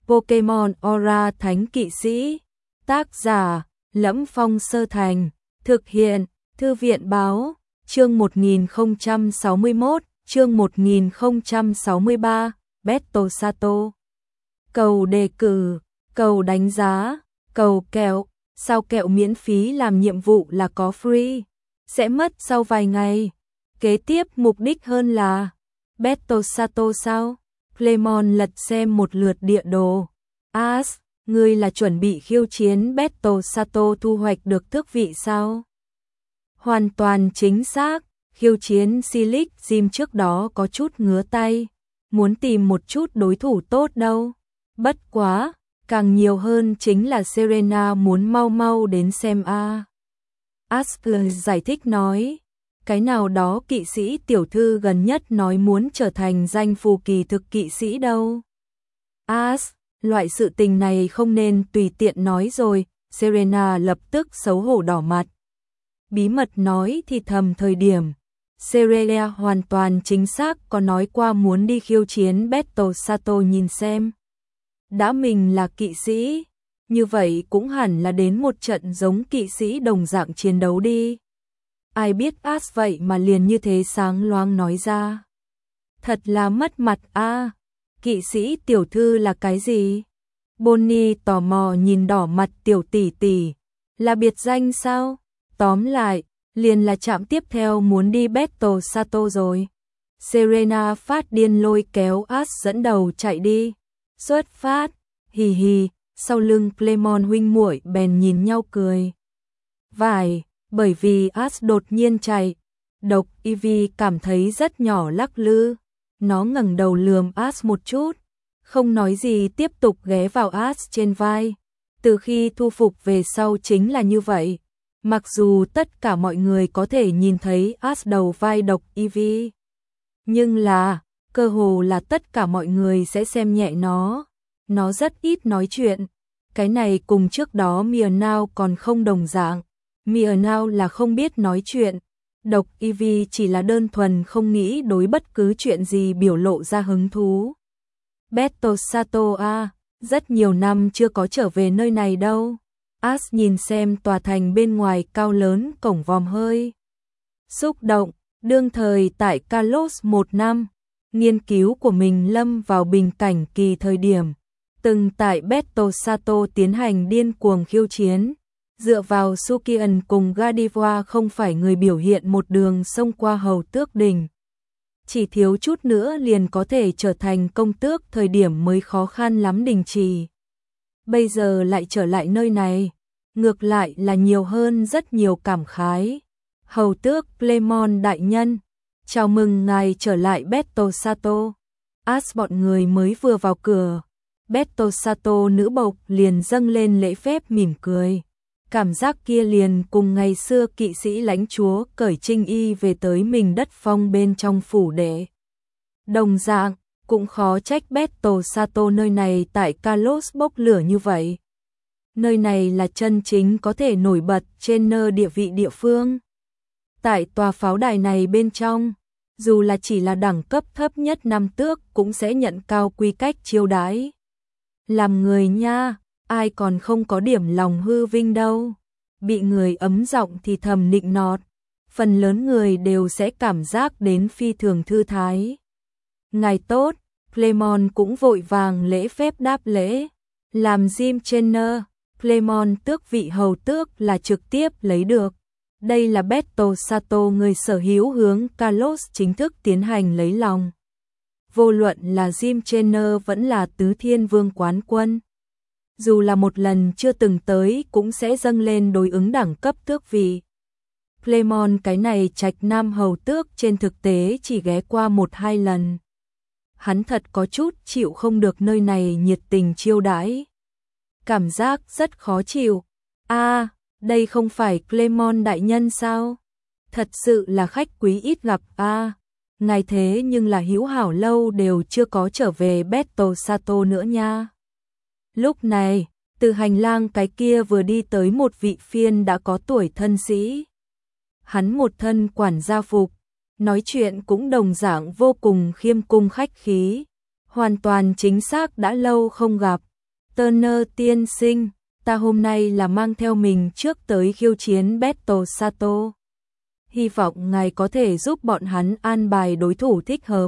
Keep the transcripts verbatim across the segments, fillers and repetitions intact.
Pokemon Aura Thánh Kỵ Sĩ. Tác giả: Lẫm Phong Sơ Thành. Thực hiện: Thư viện báo. Chương một nghìn không trăm sáu mươi mốt, chương một nghìn không trăm sáu mươi ba, Battle Sato. Cầu đề cử, cầu đánh giá, cầu kẹo. Sao kẹo miễn phí làm nhiệm vụ là có free, sẽ mất sau vài ngày. Kế tiếp mục đích hơn là Battle Sato sao? Clemon lật xem một lượt địa đồ. As, ngươi là chuẩn bị khiêu chiến Battle Sato thu hoạch được tước vị sao? Hoàn toàn chính xác, khiêu chiến Silic Gym trước đó có chút ngứa tay, muốn tìm một chút đối thủ tốt đâu. Bất quá, càng nhiều hơn chính là Serena muốn mau mau đến xem a. Asper giải thích nói, cái nào đó kỵ sĩ tiểu thư gần nhất nói muốn trở thành danh phù kỳ thực kỵ sĩ đâu. As, loại sự tình này không nên tùy tiện nói rồi. Serena lập tức xấu hổ đỏ mặt. Bí mật nói thì thầm thời điểm Serena hoàn toàn chính xác có nói qua muốn đi khiêu chiến Battle Sato nhìn xem. Đã mình là kỵ sĩ, như vậy cũng hẳn là đến một trận giống kỵ sĩ đồng dạng chiến đấu đi. Ai biết As vậy mà liền như thế sáng loáng nói ra. Thật là mất mặt a. À, kỵ sĩ tiểu thư là cái gì? Bonnie tò mò nhìn đỏ mặt tiểu tỷ tỷ. Là biệt danh sao? Tóm lại, liền là trạm tiếp theo muốn đi Battle Sato rồi. Serena phát điên lôi kéo As dẫn đầu chạy đi. Xuất phát, hì hì, sau lưng Clemon huynh muội bèn nhìn nhau cười. Vài, bởi vì As đột nhiên chạy, độc Eevee cảm thấy rất nhỏ lắc lư. Nó ngẩng đầu lườm As một chút, không nói gì tiếp tục ghé vào As trên vai. Từ khi thu phục về sau chính là như vậy. Mặc dù tất cả mọi người có thể nhìn thấy As đầu vai độc Eevee, nhưng là, cơ hồ là tất cả mọi người sẽ xem nhẹ nó. Nó rất ít nói chuyện. Cái này cùng trước đó Meowth còn không đồng dạng. Meowth là không biết nói chuyện. Độc Eevee chỉ là đơn thuần không nghĩ đối bất cứ chuyện gì biểu lộ ra hứng thú. Battle Sato a, rất nhiều năm chưa có trở về nơi này đâu. As nhìn xem tòa thành bên ngoài cao lớn cổng vòm hơi xúc động. Đương thời tại Kalos một năm, nghiên cứu của mình lâm vào bình cảnh kỳ thời điểm, từng tại Battle Sato tiến hành điên cuồng khiêu chiến, dựa vào Sukian cùng Gardevoir không phải người biểu hiện một đường xông qua hầu tước đỉnh. Chỉ thiếu chút nữa liền có thể trở thành công tước thời điểm mới khó khăn lắm đình trì. Bây giờ lại trở lại nơi này, ngược lại là nhiều hơn rất nhiều cảm khái. Hầu tước Clemon đại nhân, chào mừng ngài trở lại Battle Sato. As bọn người mới vừa vào cửa, Battle Sato nữ bộc liền dâng lên lễ phép mỉm cười. Cảm giác kia liền cùng ngày xưa kỵ sĩ lãnh chúa cởi trinh y về tới mình đất phong bên trong phủ đệ. Đồng dạng, cũng khó trách Battle Sato nơi này tại Kalos bốc lửa như vậy. Nơi này là chân chính có thể nổi bật trên nơ địa vị địa phương. Tại tòa pháo đài này bên trong, dù là chỉ là đẳng cấp thấp nhất năm tước cũng sẽ nhận cao quy cách chiêu đãi. Làm người nha, ai còn không có điểm lòng hư vinh đâu. Bị người ấm giọng thì thầm nịnh nọt, phần lớn người đều sẽ cảm giác đến phi thường thư thái. Ngài tốt, Clemon cũng vội vàng lễ phép đáp lễ. Làm Gym Trainer, Clemon tước vị hầu tước là trực tiếp lấy được. Đây là Battle Sato người sở hữu hướng Kalos chính thức tiến hành lấy lòng. Vô luận là Gym Trainer vẫn là Tứ Thiên Vương quán quân. Dù là một lần chưa từng tới cũng sẽ dâng lên đối ứng đẳng cấp tước vị. Clemon cái này trạch nam hầu tước trên thực tế chỉ ghé qua một hai lần. Hắn thật có chút chịu không được nơi này nhiệt tình chiêu đãi. Cảm giác rất khó chịu. A, à, đây không phải Clemon đại nhân sao? Thật sự là khách quý ít gặp a. À, ngài thế nhưng là hữu hảo lâu đều chưa có trở về Battle Sato nữa nha. Lúc này, từ hành lang cái kia vừa đi tới một vị phiên đã có tuổi thân sĩ. Hắn một thân quản gia phục, nói chuyện cũng đồng dạng vô cùng khiêm cung khách khí. Hoàn toàn chính xác đã lâu không gặp, Turner tiên sinh, ta hôm nay là mang theo mình trước tới khiêu chiến Battle Sato. Hy vọng ngài có thể giúp bọn hắn an bài đối thủ thích hợp.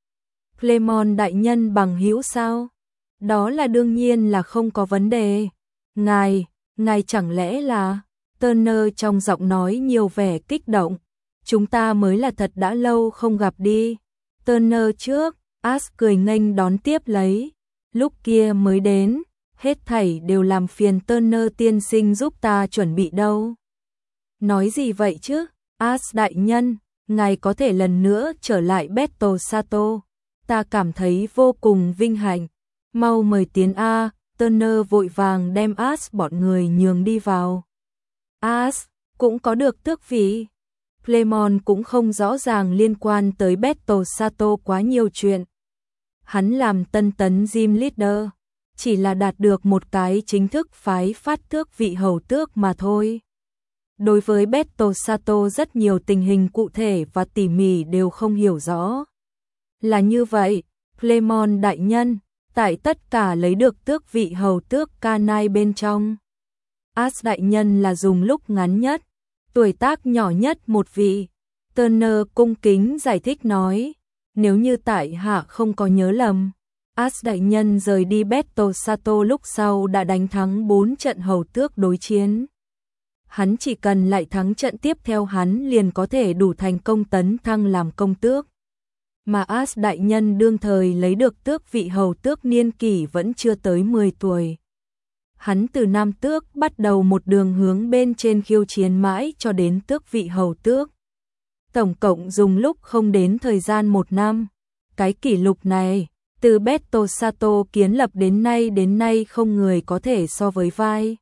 Clemon đại nhân bằng hữu sao? Đó là đương nhiên là không có vấn đề. Ngài, ngài chẳng lẽ là... Turner trong giọng nói nhiều vẻ kích động. Chúng ta mới là thật đã lâu không gặp đi. Turner trước, Ash cười nghênh đón tiếp lấy. Lúc kia mới đến, hết thảy đều làm phiền Turner tiên sinh giúp ta chuẩn bị đâu. Nói gì vậy chứ? Ash đại nhân, ngài có thể lần nữa trở lại Battle Sato. Ta cảm thấy vô cùng vinh hạnh. Mau mời tiến A. Turner vội vàng đem Ash bọn người nhường đi vào. Ash cũng có được tước vị. Clemon cũng không rõ ràng liên quan tới Battle Sato quá nhiều chuyện. Hắn làm tân tấn gym leader, chỉ là đạt được một cái chính thức phái phát tước vị hầu tước mà thôi. Đối với Battle Sato rất nhiều tình hình cụ thể và tỉ mỉ đều không hiểu rõ. Là như vậy, Clemon đại nhân, tại tất cả lấy được tước vị hầu tước Kanai bên trong. Ash đại nhân là dùng lúc ngắn nhất, tuổi tác nhỏ nhất một vị. Turner cung kính giải thích nói, nếu như tại hạ không có nhớ lầm, Ash đại nhân rời đi Battle Sato lúc sau đã đánh thắng bốn trận hầu tước đối chiến. Hắn chỉ cần lại thắng trận tiếp theo hắn liền có thể đủ thành công tấn thăng làm công tước. Mà Ash đại nhân đương thời lấy được tước vị hầu tước niên kỷ vẫn chưa tới mười tuổi. Hắn từ nam tước bắt đầu một đường hướng bên trên khiêu chiến mãi cho đến tước vị hầu tước. Tổng cộng dùng lúc không đến thời gian một năm. Cái kỷ lục này, từ Battle Sato kiến lập đến nay đến nay không người có thể so với vai.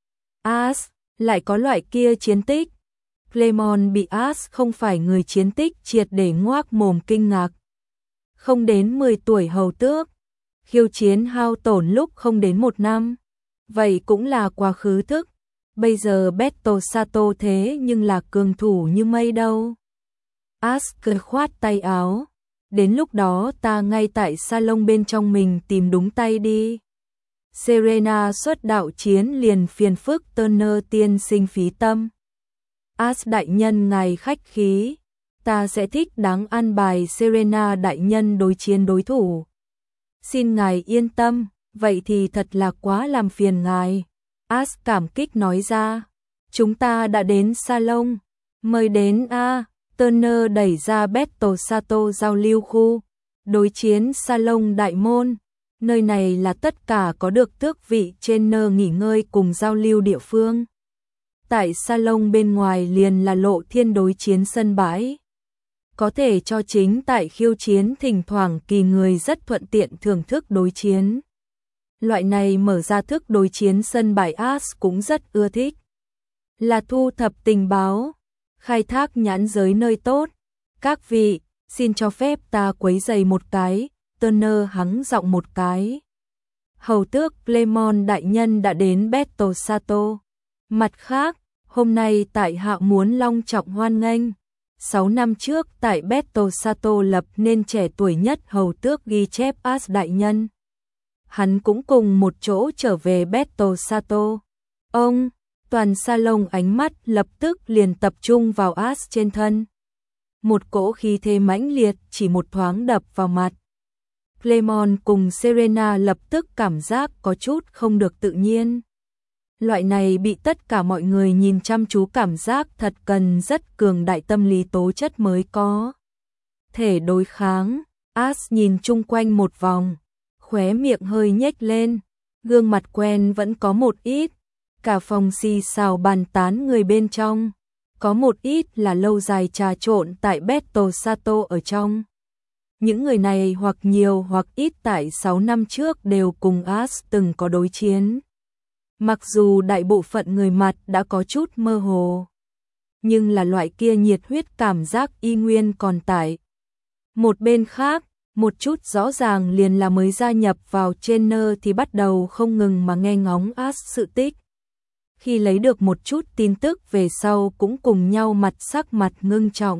Ash lại có loại kia chiến tích. Clemon bị Ash không phải người chiến tích triệt để ngoác mồm kinh ngạc. Không đến mười tuổi hầu tước, khiêu chiến hao tổn lúc không đến một năm. Vậy cũng là quá khứ thức. Bây giờ Battle Sato thế nhưng là cường thủ như mây đâu. Ash cười khoát tay áo. Đến lúc đó ta ngay tại salon bên trong mình tìm đúng tay đi. Serena xuất đạo chiến liền phiền phức Turner tiên sinh phí tâm. Ash đại nhân ngài khách khí. Ta sẽ thích đáng an bài Serena đại nhân đối chiến đối thủ. Xin ngài yên tâm, vậy thì thật là quá làm phiền ngài. Ash cảm kích nói ra. Chúng ta đã đến salon. Mời đến a. Turner đẩy ra Battle Sato giao lưu khu. Đối chiến salon đại môn. Nơi này là tất cả có được tước vị trên nơ nghỉ ngơi cùng giao lưu địa phương. Tại salon bên ngoài liền là lộ thiên đối chiến sân bãi. Có thể cho chính tại khiêu chiến thỉnh thoảng kỳ người rất thuận tiện thưởng thức đối chiến. Loại này mở ra thức đối chiến sân bãi Ash cũng rất ưa thích. Là thu thập tình báo, khai thác nhãn giới nơi tốt. Các vị, xin cho phép ta quấy giày một cái. Turner hắng giọng một cái. Hầu tước Clemon đại nhân đã đến Battle Sato. Mặt khác, hôm nay tại hạ muốn long trọng hoan nghênh. Sáu năm trước tại Battle Sato lập nên trẻ tuổi nhất hầu tước ghi chép Ash đại nhân. Hắn cũng cùng một chỗ trở về Battle Sato. Ông, toàn salon ánh mắt lập tức liền tập trung vào Ash trên thân. Một cỗ khí thế mãnh liệt chỉ một thoáng đập vào mặt. Clemon cùng Serena lập tức cảm giác có chút không được tự nhiên. Loại này bị tất cả mọi người nhìn chăm chú cảm giác thật cần rất cường đại tâm lý tố chất mới có. Thể đối kháng, Ash nhìn chung quanh một vòng, khóe miệng hơi nhếch lên, gương mặt quen vẫn có một ít, cả phòng xì xào bàn tán người bên trong, có một ít là lâu dài trà trộn tại Battle Sato ở trong. Những người này hoặc nhiều hoặc ít tại sáu năm trước đều cùng Ash từng có đối chiến. Mặc dù đại bộ phận người mặt đã có chút mơ hồ, nhưng là loại kia nhiệt huyết cảm giác y nguyên còn tại. Một bên khác, một chút rõ ràng liền là mới gia nhập vào trainer thì bắt đầu không ngừng mà nghe ngóng Ash sự tích. Khi lấy được một chút tin tức về sau cũng cùng nhau mặt sắc mặt ngưng trọng.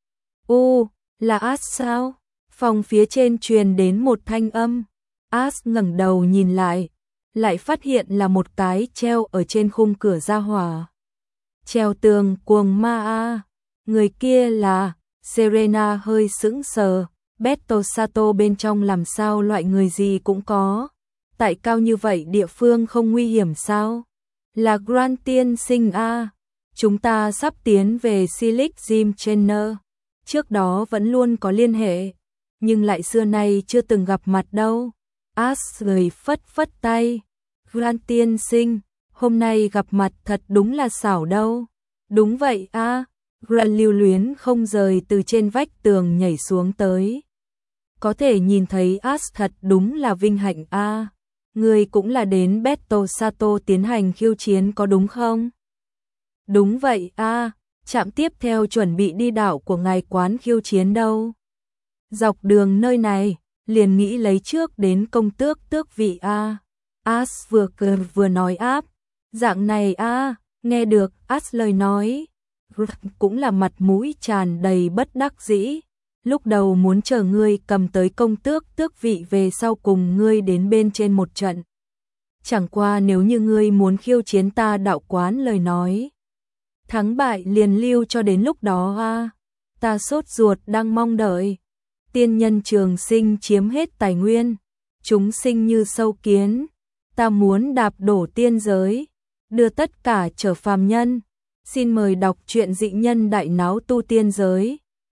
U, là Ash sao? Phòng phía trên truyền đến một thanh âm. Ash ngẩng đầu nhìn lại, lại phát hiện là một cái treo ở trên khung cửa gia hỏa. Treo tường cuồng ma a, người kia là, Serena hơi sững sờ, Beto Sato bên trong làm sao loại người gì cũng có. Tại cao như vậy địa phương không nguy hiểm sao? Là Grant tiên sinh a, chúng ta sắp tiến về Silic Gym Trainer. Trước đó vẫn luôn có liên hệ, nhưng lại xưa nay chưa từng gặp mặt đâu. Ashley phất phất tay. Grant tiên sinh, hôm nay gặp mặt thật đúng là xảo đâu. Đúng vậy a, Grant lưu luyến không rời từ trên vách tường nhảy xuống tới. Có thể nhìn thấy Ash thật đúng là vinh hạnh a. Người cũng là đến Beto Sato tiến hành khiêu chiến có đúng không? Đúng vậy a, trạm tiếp theo chuẩn bị đi đảo của ngài quán khiêu chiến đâu. Dọc đường nơi này, liền nghĩ lấy trước đến công tước tước vị a. Ash vừa cười vừa nói áp, dạng này a, nghe được Ash lời nói, cũng là mặt mũi tràn đầy bất đắc dĩ. Lúc đầu muốn chờ ngươi cầm tới công tước tước vị về sau cùng ngươi đến bên trên một trận. Chẳng qua nếu như ngươi muốn khiêu chiến ta đạo quán lời nói, thắng bại liền lưu cho đến lúc đó a. Ta sốt ruột đang mong đợi. Tiên nhân trường sinh chiếm hết tài nguyên, chúng sinh như sâu kiến, ta muốn đạp đổ tiên giới, đưa tất cả trở phàm nhân. Xin mời đọc truyện Dị Nhân Đại Náo Tu Tiên Giới.